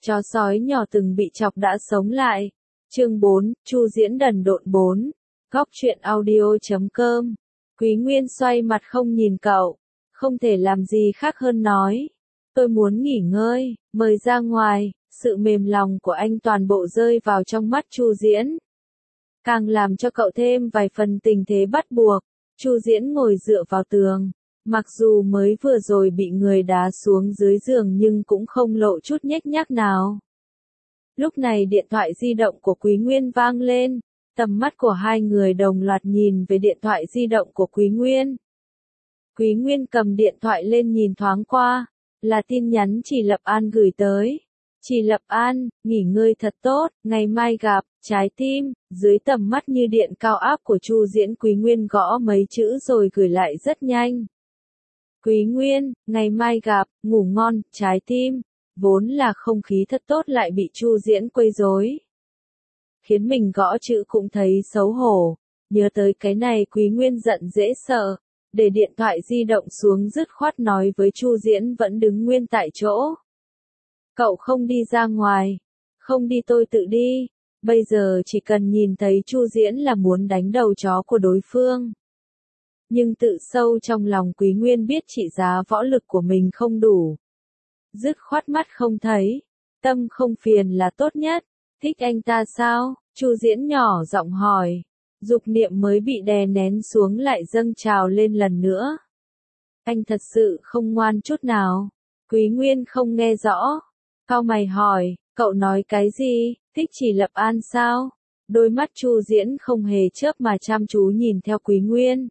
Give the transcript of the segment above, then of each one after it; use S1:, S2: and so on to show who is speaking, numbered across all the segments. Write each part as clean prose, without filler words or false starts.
S1: Chó sói nhỏ từng bị chọc đã sống lại. Chương 4, Chu Diễn đần độn 4. Góc truyện audio.com. Quý Nguyên xoay mặt không nhìn cậu. Không thể làm gì khác hơn nói. Tôi muốn nghỉ ngơi, mời ra ngoài. Sự mềm lòng của anh toàn bộ rơi vào trong mắt Chu Diễn. Càng làm cho cậu thêm vài phần tình thế bắt buộc. Chu Diễn ngồi dựa vào tường. Mặc dù mới vừa rồi bị người đá xuống dưới giường nhưng cũng không lộ chút nhếch nhác nào. Lúc này điện thoại di động của Quý Nguyên vang lên, tầm mắt của hai người đồng loạt nhìn về điện thoại di động của Quý Nguyên. Quý Nguyên cầm điện thoại lên nhìn thoáng qua, là tin nhắn Chỉ Lập An gửi tới. Chỉ Lập An, nghỉ ngơi thật tốt, ngày mai gặp, trái tim, dưới tầm mắt như điện cao áp của Chu Diễn. Quý Nguyên gõ mấy chữ rồi gửi lại rất nhanh. Quý Nguyên, ngày mai gặp, ngủ ngon, trái tim. Vốn là không khí thật tốt lại bị Chu Diễn quấy rối. Khiến mình gõ chữ cũng thấy xấu hổ. Nhớ tới cái này Quý Nguyên giận dễ sợ. Để điện thoại di động xuống dứt khoát nói với Chu Diễn vẫn đứng nguyên tại chỗ. Cậu không đi ra ngoài. Không đi tôi tự đi. Bây giờ chỉ cần nhìn thấy Chu Diễn là muốn đánh đầu chó của đối phương. Nhưng tự sâu trong lòng Quý Nguyên biết trị giá võ lực của mình không đủ. Dứt khoát mắt không thấy. Tâm không phiền là tốt nhất. Thích anh ta sao? Chu Diễn nhỏ giọng hỏi. Dục niệm mới bị đè nén xuống lại dâng trào lên lần nữa. Anh thật sự không ngoan chút nào. Quý Nguyên không nghe rõ. Cau mày hỏi, cậu nói cái gì? Thích Chỉ Lập An sao? Đôi mắt Chu Diễn không hề chớp mà chăm chú nhìn theo Quý Nguyên.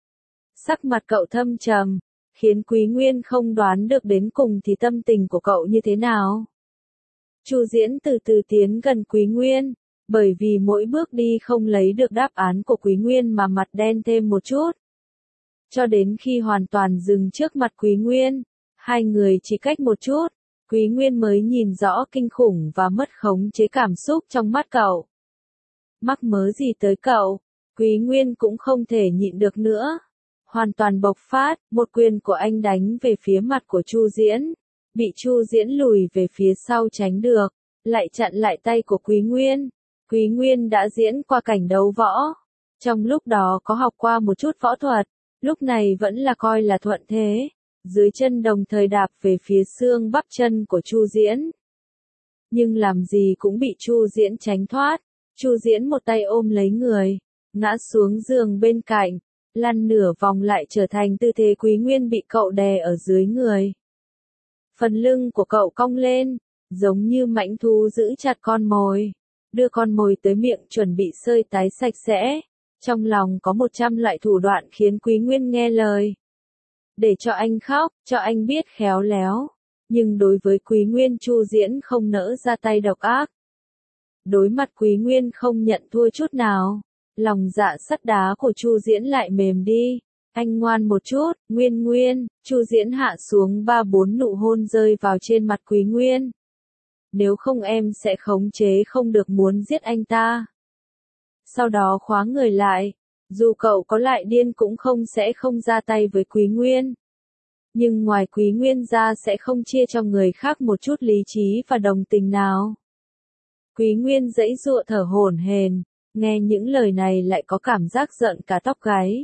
S1: Sắc mặt cậu thâm trầm, khiến Quý Nguyên không đoán được đến cùng thì tâm tình của cậu như thế nào. Chu Diễn từ từ tiến gần Quý Nguyên, bởi vì mỗi bước đi không lấy được đáp án của Quý Nguyên mà mặt đen thêm một chút. Cho đến khi hoàn toàn dừng trước mặt Quý Nguyên, hai người chỉ cách một chút, Quý Nguyên mới nhìn rõ kinh khủng và mất khống chế cảm xúc trong mắt cậu. Mắc mớ gì tới cậu? Quý Nguyên cũng không thể nhịn được nữa. Hoàn toàn bộc phát, một quyền của anh đánh về phía mặt của Chu Diễn. Bị Chu Diễn lùi về phía sau tránh được, lại chặn lại tay của Quý Nguyên. Quý Nguyên đã diễn qua cảnh đấu võ. Trong lúc đó có học qua một chút võ thuật, lúc này vẫn là coi là thuận thế. Dưới chân đồng thời đạp về phía xương bắp chân của Chu Diễn. Nhưng làm gì cũng bị Chu Diễn tránh thoát. Chu Diễn một tay ôm lấy người, ngã xuống giường bên cạnh. Lăn nửa vòng lại trở thành tư thế Quý Nguyên bị cậu đè ở dưới người. Phần lưng của cậu cong lên, giống như mãnh thú giữ chặt con mồi. Đưa con mồi tới miệng chuẩn bị sơi tái sạch sẽ. Trong lòng có 100 loại thủ đoạn khiến Quý Nguyên nghe lời. Để cho anh khóc, cho anh biết khéo léo. Nhưng đối với Quý Nguyên Chu Diễn không nỡ ra tay độc ác. Đối mặt Quý Nguyên không nhận thua chút nào. Lòng dạ sắt đá của Chu Diễn lại mềm đi. Anh ngoan một chút, Nguyên. Chu Diễn hạ xuống 3-4 nụ hôn rơi vào trên mặt Quý Nguyên. Nếu không em sẽ khống chế không được muốn giết anh ta. Sau đó khóa người lại. Dù cậu có lại điên cũng sẽ không ra tay với Quý Nguyên. Nhưng ngoài Quý Nguyên ra sẽ không chia cho người khác một chút lý trí và đồng tình nào. Quý Nguyên giãy giụa thở hổn hển. Nghe những lời này lại có cảm giác giận cả tóc gáy.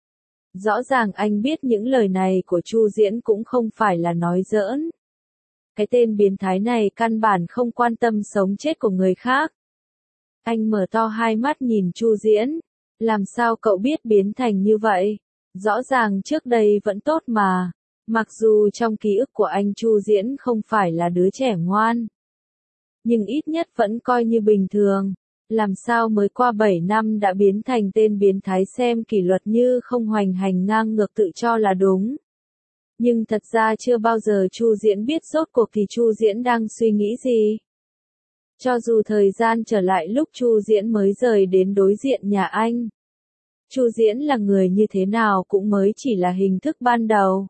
S1: Rõ ràng anh biết những lời này của Chu Diễn cũng không phải là nói giỡn. Cái tên biến thái này căn bản không quan tâm sống chết của người khác. Anh mở to hai mắt nhìn Chu Diễn. Làm sao cậu biết biến thành như vậy? Rõ ràng trước đây vẫn tốt mà. Mặc dù trong ký ức của anh Chu Diễn không phải là đứa trẻ ngoan. Nhưng ít nhất vẫn coi như bình thường. Làm sao mới qua 7 năm đã biến thành tên biến thái xem kỷ luật như không hoành hành ngang ngược tự cho là đúng. Nhưng thật ra chưa bao giờ Chu Diễn biết rốt cuộc thì Chu Diễn đang suy nghĩ gì. Cho dù thời gian trở lại lúc Chu Diễn mới rời đến đối diện nhà anh. Chu Diễn là người như thế nào cũng mới chỉ là hình thức ban đầu.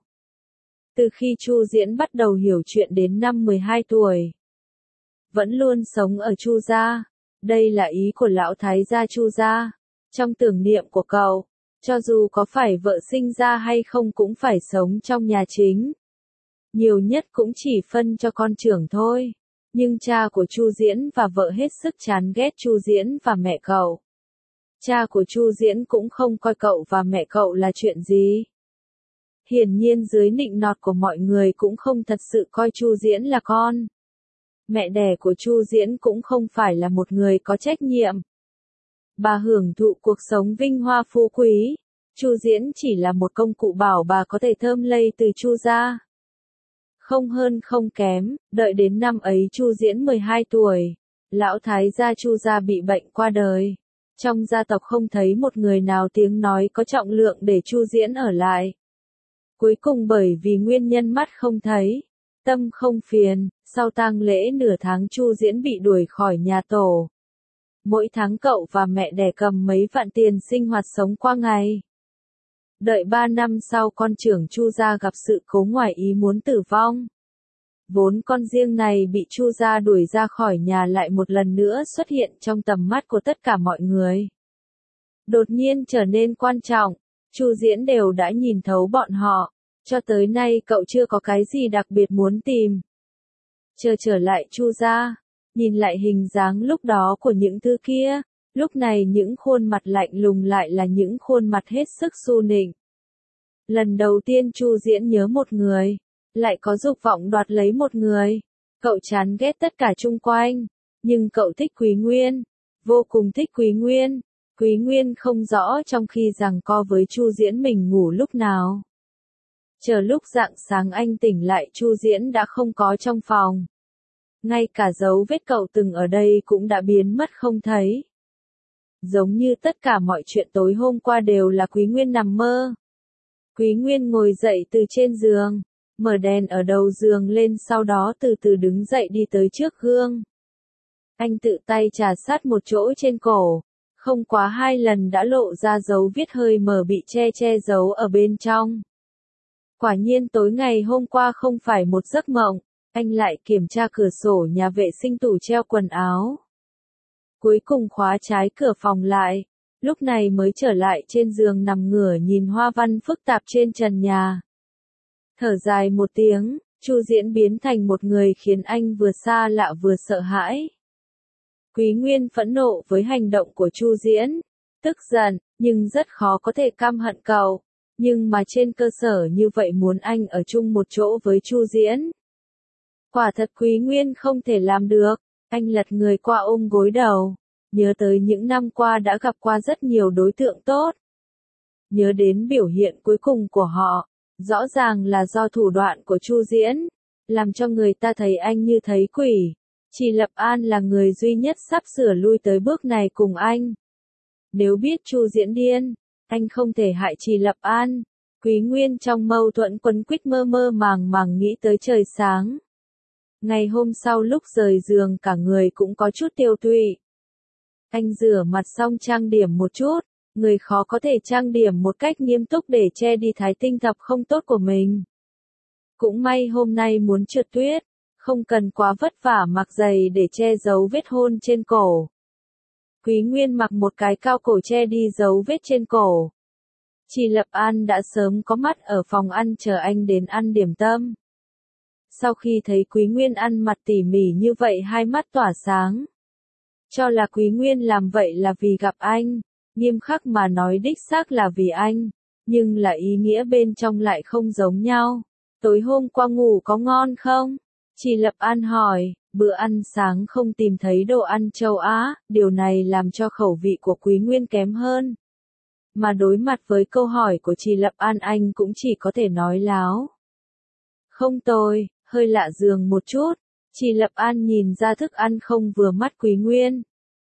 S1: Từ khi Chu Diễn bắt đầu hiểu chuyện đến năm 12 tuổi. Vẫn luôn sống ở Chu gia. Đây là ý của lão thái gia Chu gia. Trong tưởng niệm của cậu, cho dù có phải vợ sinh ra hay không cũng phải sống trong nhà chính. Nhiều nhất cũng chỉ phân cho con trưởng thôi. Nhưng cha của Chu Diễn và vợ hết sức chán ghét Chu Diễn và mẹ cậu. Cha của Chu Diễn cũng không coi cậu và mẹ cậu là chuyện gì. Hiển nhiên dưới nịnh nọt của mọi người cũng không thật sự coi Chu Diễn là con. Mẹ đẻ của Chu Diễn cũng không phải là một người có trách nhiệm. Bà hưởng thụ cuộc sống vinh hoa phú quý. Chu Diễn chỉ là một công cụ bảo bà có thể thơm lây từ Chu gia. Không hơn không kém, đợi đến năm ấy Chu Diễn 12 tuổi, lão thái gia Chu gia bị bệnh qua đời. Trong gia tộc không thấy một người nào tiếng nói có trọng lượng để Chu Diễn ở lại. Cuối cùng bởi vì nguyên nhân mắt không thấy, tâm không phiền, sau tang lễ nửa tháng Chu Diễn bị đuổi khỏi nhà tổ. Mỗi tháng cậu và mẹ đẻ cầm mấy vạn tiền sinh hoạt sống qua ngày. Đợi 3 năm sau con trưởng Chu gia gặp sự cố ngoài ý muốn tử vong. Vốn con riêng này bị Chu gia đuổi ra khỏi nhà lại một lần nữa xuất hiện trong tầm mắt của tất cả mọi người. Đột nhiên trở nên quan trọng, Chu Diễn đều đã nhìn thấu bọn họ, cho tới nay cậu chưa có cái gì đặc biệt muốn tìm. Trở lại Chu gia, nhìn lại hình dáng lúc đó của những thứ kia, lúc này những khuôn mặt lạnh lùng lại là những khuôn mặt hết sức xu nịnh. Lần đầu tiên Chu Diễn nhớ một người, lại có dục vọng đoạt lấy một người. Cậu chán ghét tất cả chung quanh, nhưng cậu thích Quý Nguyên, vô cùng thích Quý Nguyên. Quý Nguyên không rõ trong khi giằng co với Chu Diễn mình ngủ lúc nào. Chờ lúc rạng sáng anh tỉnh lại Chu Diễn đã không có trong phòng. Ngay cả dấu vết cậu từng ở đây cũng đã biến mất không thấy. Giống như tất cả mọi chuyện tối hôm qua đều là Quý Nguyên nằm mơ. Quý Nguyên ngồi dậy từ trên giường, mở đèn ở đầu giường lên sau đó từ từ đứng dậy đi tới trước gương. Anh tự tay chà sát một chỗ trên cổ, không quá 2 lần đã lộ ra dấu viết hơi mờ bị che giấu ở bên trong. Quả nhiên tối ngày hôm qua không phải một giấc mộng, anh lại kiểm tra cửa sổ nhà vệ sinh tủ treo quần áo. Cuối cùng khóa trái cửa phòng lại, lúc này mới trở lại trên giường nằm ngửa nhìn hoa văn phức tạp trên trần nhà. Thở dài một tiếng, Chu Diễn biến thành một người khiến anh vừa xa lạ vừa sợ hãi. Quý Nguyên phẫn nộ với hành động của Chu Diễn, tức giận, nhưng rất khó có thể căm hận cậu, nhưng mà trên cơ sở như vậy muốn anh ở chung một chỗ với Chu Diễn. Quả thật Quý Nguyên không thể làm được, anh lật người qua ôm gối đầu, nhớ tới những năm qua đã gặp qua rất nhiều đối tượng tốt. Nhớ đến biểu hiện cuối cùng của họ, rõ ràng là do thủ đoạn của Chu Diễn, làm cho người ta thấy anh như thấy quỷ. Chỉ Lập An là người duy nhất sắp sửa lui tới bước này cùng anh. Nếu biết Chu Diễn điên, anh không thể hại Chỉ Lập An. Quý Nguyên trong mâu thuẫn quấn quýt mơ màng nghĩ tới trời sáng. Ngày hôm sau lúc rời giường cả người cũng có chút tiêu tụy. Anh rửa mặt xong trang điểm một chút, người khó có thể trang điểm một cách nghiêm túc để che đi thái tinh thập không tốt của mình. Cũng may hôm nay muốn trượt tuyết, không cần quá vất vả mặc giày để che giấu vết hôn trên cổ. Quý Nguyên mặc một cái cao cổ che đi dấu vết trên cổ. Chỉ Lập An đã sớm có mặt ở phòng ăn chờ anh đến ăn điểm tâm. Sau khi thấy Quý Nguyên ăn mặc tỉ mỉ như vậy hai mắt tỏa sáng. Cho là Quý Nguyên làm vậy là vì gặp anh, nghiêm khắc mà nói đích xác là vì anh, nhưng là ý nghĩa bên trong lại không giống nhau. Tối hôm qua ngủ có ngon không? Chỉ Lập An hỏi, bữa ăn sáng không tìm thấy đồ ăn châu Á, điều này làm cho khẩu vị của Quý Nguyên kém hơn. Mà đối mặt với câu hỏi của Chỉ Lập An anh cũng chỉ có thể nói láo. Không tồi, hơi lạ giường một chút. Chỉ Lập An nhìn ra thức ăn không vừa mắt Quý Nguyên.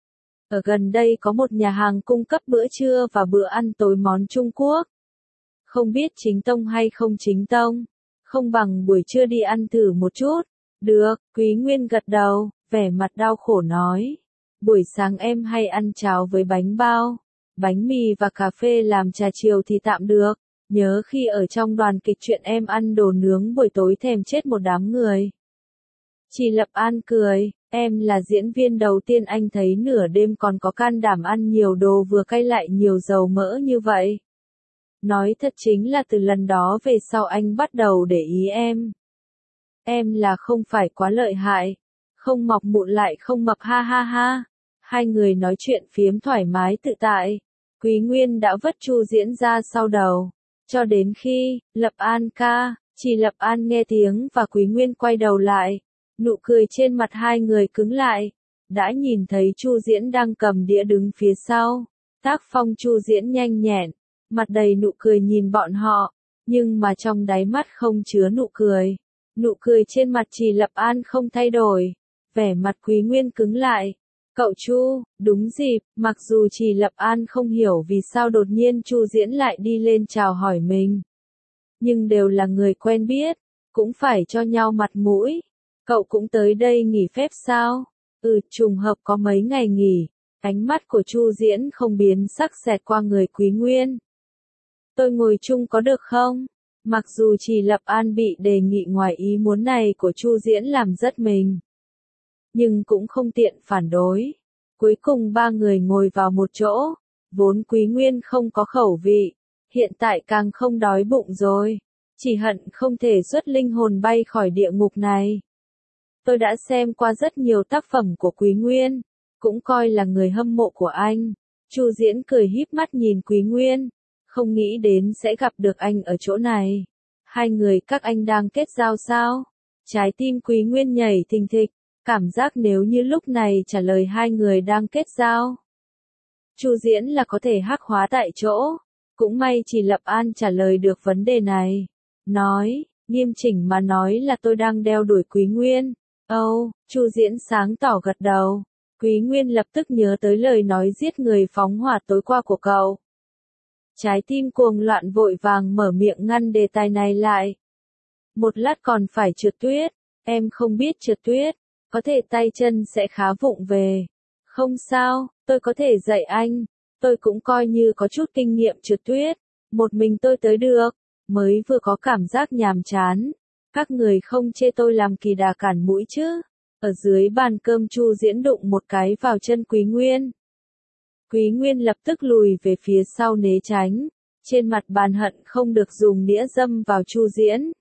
S1: Ở gần đây có một nhà hàng cung cấp bữa trưa và bữa ăn tối món Trung Quốc. Không biết chính tông hay không chính tông, không bằng buổi trưa đi ăn thử một chút. Được, Quý Nguyên gật đầu, vẻ mặt đau khổ nói. Buổi sáng em hay ăn cháo với bánh bao, bánh mì và cà phê làm trà chiều thì tạm được. Nhớ khi ở trong đoàn kịch chuyện em ăn đồ nướng buổi tối thèm chết một đám người. Chỉ Lập An cười, em là diễn viên đầu tiên anh thấy nửa đêm còn có can đảm ăn nhiều đồ vừa cay lại nhiều dầu mỡ như vậy. Nói thật chính là từ lần đó về sau anh bắt đầu để ý em. Em là không phải quá lợi hại, không mọc mụn lại không mập ha ha ha. Hai người nói chuyện phiếm thoải mái tự tại. Quý Nguyên đã vất Chu Diễn ra sau đầu. Cho đến khi, Lập An ca, chỉ Lập An nghe tiếng và Quý Nguyên quay đầu lại. Nụ cười trên mặt hai người cứng lại. Đã nhìn thấy Chu Diễn đang cầm đĩa đứng phía sau. Tác phong Chu Diễn nhanh nhẹn, mặt đầy nụ cười nhìn bọn họ, nhưng mà trong đáy mắt không chứa nụ cười. Nụ cười trên mặt Trì Lập An không thay đổi, vẻ mặt Quý Nguyên cứng lại. Cậu Chu, đúng dịp, mặc dù Trì Lập An không hiểu vì sao đột nhiên Chu Diễn lại đi lên chào hỏi mình. Nhưng đều là người quen biết, cũng phải cho nhau mặt mũi. Cậu cũng tới đây nghỉ phép sao? Trùng hợp có mấy ngày nghỉ. Ánh mắt của Chu Diễn không biến sắc xẹt qua người Quý Nguyên. Tôi ngồi chung có được không? Mặc dù Trì Lập An bị đề nghị ngoài ý muốn này của Chu Diễn làm rất mình, nhưng cũng không tiện phản đối. Cuối cùng ba người ngồi vào một chỗ. Vốn Quý Nguyên không có khẩu vị, hiện tại càng không đói bụng rồi. Chỉ hận không thể xuất linh hồn bay khỏi địa ngục này. Tôi đã xem qua rất nhiều tác phẩm của Quý Nguyên, cũng coi là người hâm mộ của anh. Chu Diễn cười híp mắt nhìn Quý Nguyên, không nghĩ đến sẽ gặp được anh ở chỗ này. Hai người các anh đang kết giao sao? Trái tim Quý Nguyên nhảy thình thịch, cảm giác nếu như lúc này trả lời hai người đang kết giao, Chu Diễn là có thể hắc hóa tại chỗ. Cũng may chỉ Lập An trả lời được vấn đề này. Nói, nghiêm chỉnh mà nói là tôi đang đeo đuổi Quý Nguyên. Chu Diễn sáng tỏ gật đầu. Quý Nguyên lập tức nhớ tới lời nói giết người phóng hỏa tối qua của cậu. Trái tim cuồng loạn vội vàng mở miệng ngăn đề tài này lại. Một lát còn phải trượt tuyết, em không biết trượt tuyết, có thể tay chân sẽ khá vụng về. Không sao, tôi có thể dạy anh, tôi cũng coi như có chút kinh nghiệm trượt tuyết, một mình tôi tới được, mới vừa có cảm giác nhàm chán. Các người không chê tôi làm kỳ đà cản mũi chứ? Ở dưới bàn cơm Chu Diễn đụng một cái vào chân Quý Nguyên. Quý Nguyên lập tức lùi về phía sau né tránh, trên mặt bàn hận không được dùng đĩa dâm vào Chu Diễn.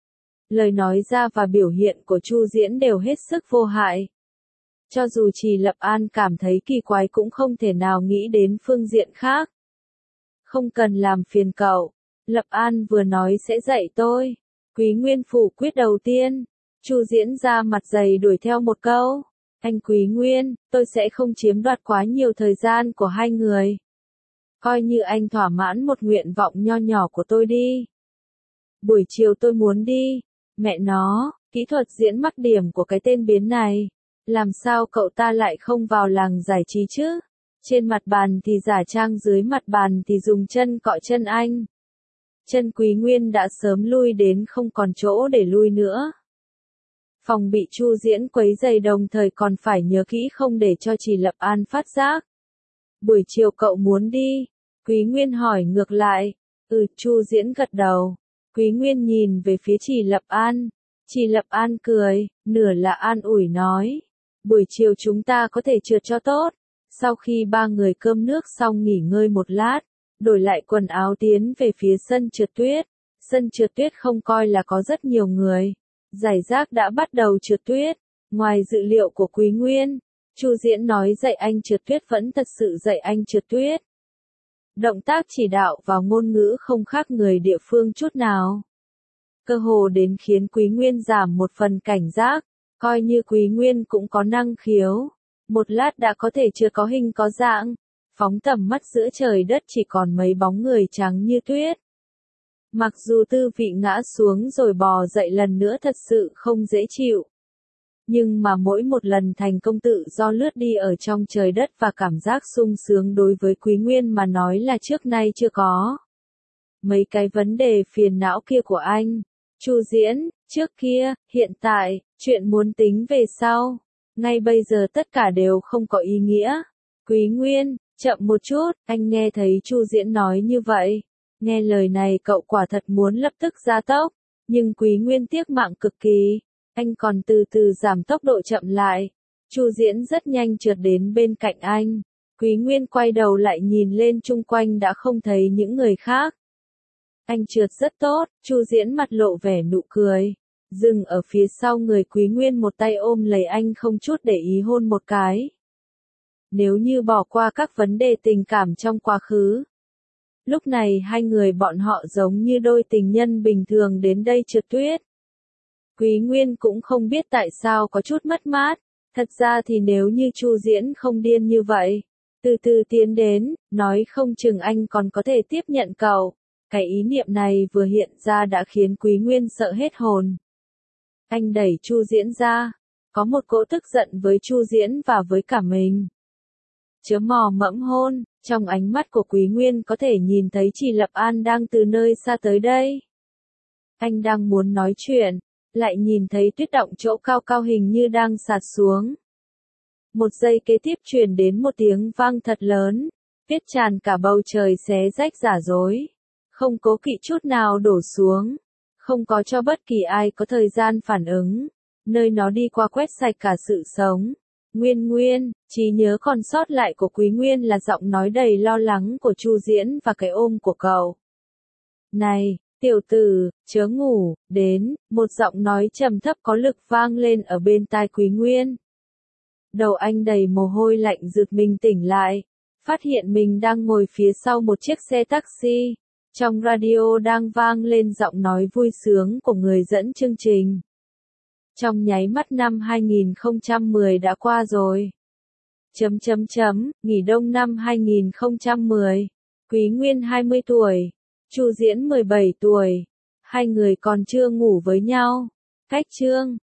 S1: Lời nói ra và biểu hiện của Chu Diễn đều hết sức vô hại. Cho dù Trì Lập An cảm thấy kỳ quái cũng không thể nào nghĩ đến phương diện khác. Không cần làm phiền cậu, Lập An vừa nói sẽ dạy tôi. Quý Nguyên phủ quyết đầu tiên. Chu Diễn ra mặt dày đuổi theo một câu. Anh Quý Nguyên, tôi sẽ không chiếm đoạt quá nhiều thời gian của hai người. Coi như anh thỏa mãn một nguyện vọng nho nhỏ của tôi đi. Buổi chiều tôi muốn đi. Mẹ nó, kỹ thuật diễn mắc điểm của cái tên biến này. Làm sao cậu ta lại không vào làng giải trí chứ? Trên mặt bàn thì giả trang, dưới mặt bàn thì dùng chân cọ chân anh. Chân Quý Nguyên đã sớm lui đến không còn chỗ để lui nữa. Phòng bị Chu Diễn quấy rầy, đồng thời còn phải nhớ kỹ không để cho Trì Lập An phát giác. Buổi chiều cậu muốn đi? Quý Nguyên hỏi ngược lại. Chu Diễn gật đầu. Quý Nguyên nhìn về phía Trì Lập An. Trì Lập An cười, nửa là an ủi nói. Buổi chiều chúng ta có thể trượt cho tốt. Sau khi ba người cơm nước xong nghỉ ngơi một lát, đổi lại quần áo tiến về phía sân trượt tuyết. Sân trượt tuyết không coi là có rất nhiều người. Giải rác đã bắt đầu trượt tuyết. Ngoài dự liệu của Quý Nguyên, Chu Diễn nói dạy anh trượt tuyết vẫn thật sự dạy anh trượt tuyết. Động tác chỉ đạo và ngôn ngữ không khác người địa phương chút nào. Cơ hồ đến khiến Quý Nguyên giảm một phần cảnh giác, coi như Quý Nguyên cũng có năng khiếu. Một lát đã có thể chưa có hình có dạng, phóng tầm mắt giữa trời đất chỉ còn mấy bóng người trắng như tuyết. Mặc dù tư vị ngã xuống rồi bò dậy lần nữa thật sự không dễ chịu. Nhưng mà mỗi một lần thành công tự do lướt đi ở trong trời đất và cảm giác sung sướng đối với Quý Nguyên mà nói là trước nay chưa có. Mấy cái vấn đề phiền não kia của anh, Chu Diễn, trước kia, hiện tại, chuyện muốn tính về sau, ngay bây giờ tất cả đều không có ý nghĩa. Quý Nguyên, chậm một chút, anh nghe thấy Chu Diễn nói như vậy. Nghe lời này cậu quả thật muốn lập tức gia tốc, nhưng Quý Nguyên tiếc mạng cực kỳ. Anh còn từ từ giảm tốc độ chậm lại. Chu Diễn rất nhanh trượt đến bên cạnh anh. Quý Nguyên quay đầu lại nhìn lên chung quanh đã không thấy những người khác. Anh trượt rất tốt, Chu Diễn mặt lộ vẻ nụ cười. dừng ở phía sau người Quý Nguyên một tay ôm lấy anh không chút để ý hôn một cái. Nếu như bỏ qua các vấn đề tình cảm trong quá khứ, lúc này hai người bọn họ giống như đôi tình nhân bình thường đến đây trượt tuyết. Quý Nguyên cũng không biết tại sao có chút mất mát, thật ra thì nếu như Chu Diễn không điên như vậy, từ từ tiến đến, nói không chừng anh còn có thể tiếp nhận cậu. Cái ý niệm này vừa hiện ra đã khiến Quý Nguyên sợ hết hồn. Anh đẩy Chu Diễn ra, có một cỗ tức giận với Chu Diễn và với cả mình. Chớ mò mẫm hôn, trong ánh mắt của Quý Nguyên có thể nhìn thấy Trì Lập An đang từ nơi xa tới đây. Anh đang muốn nói chuyện, lại nhìn thấy tuyết động chỗ cao cao hình như đang sạt xuống. Một giây kế tiếp truyền đến một tiếng vang thật lớn, tuyết tràn cả bầu trời xé rách giả dối, không cố kỵ chút nào đổ xuống, không có cho bất kỳ ai có thời gian phản ứng, nơi nó đi qua quét sạch cả sự sống. Nguyên, trí nhớ còn sót lại của Quý Nguyên là giọng nói đầy lo lắng của Chu Diễn và cái ôm của cậu. Này, tiểu tử, chớ ngủ, đến, một giọng nói trầm thấp có lực vang lên ở bên tai Quý Nguyên. Đầu anh đầy mồ hôi lạnh giật mình tỉnh lại, phát hiện mình đang ngồi phía sau một chiếc xe taxi, trong radio đang vang lên giọng nói vui sướng của người dẫn chương trình. Trong nháy mắt năm 2010 đã qua rồi. Nghỉ đông năm 2010. Quý Nguyên 20 tuổi. Chu Diễn 17 tuổi. Hai người còn chưa ngủ với nhau. Cách chương.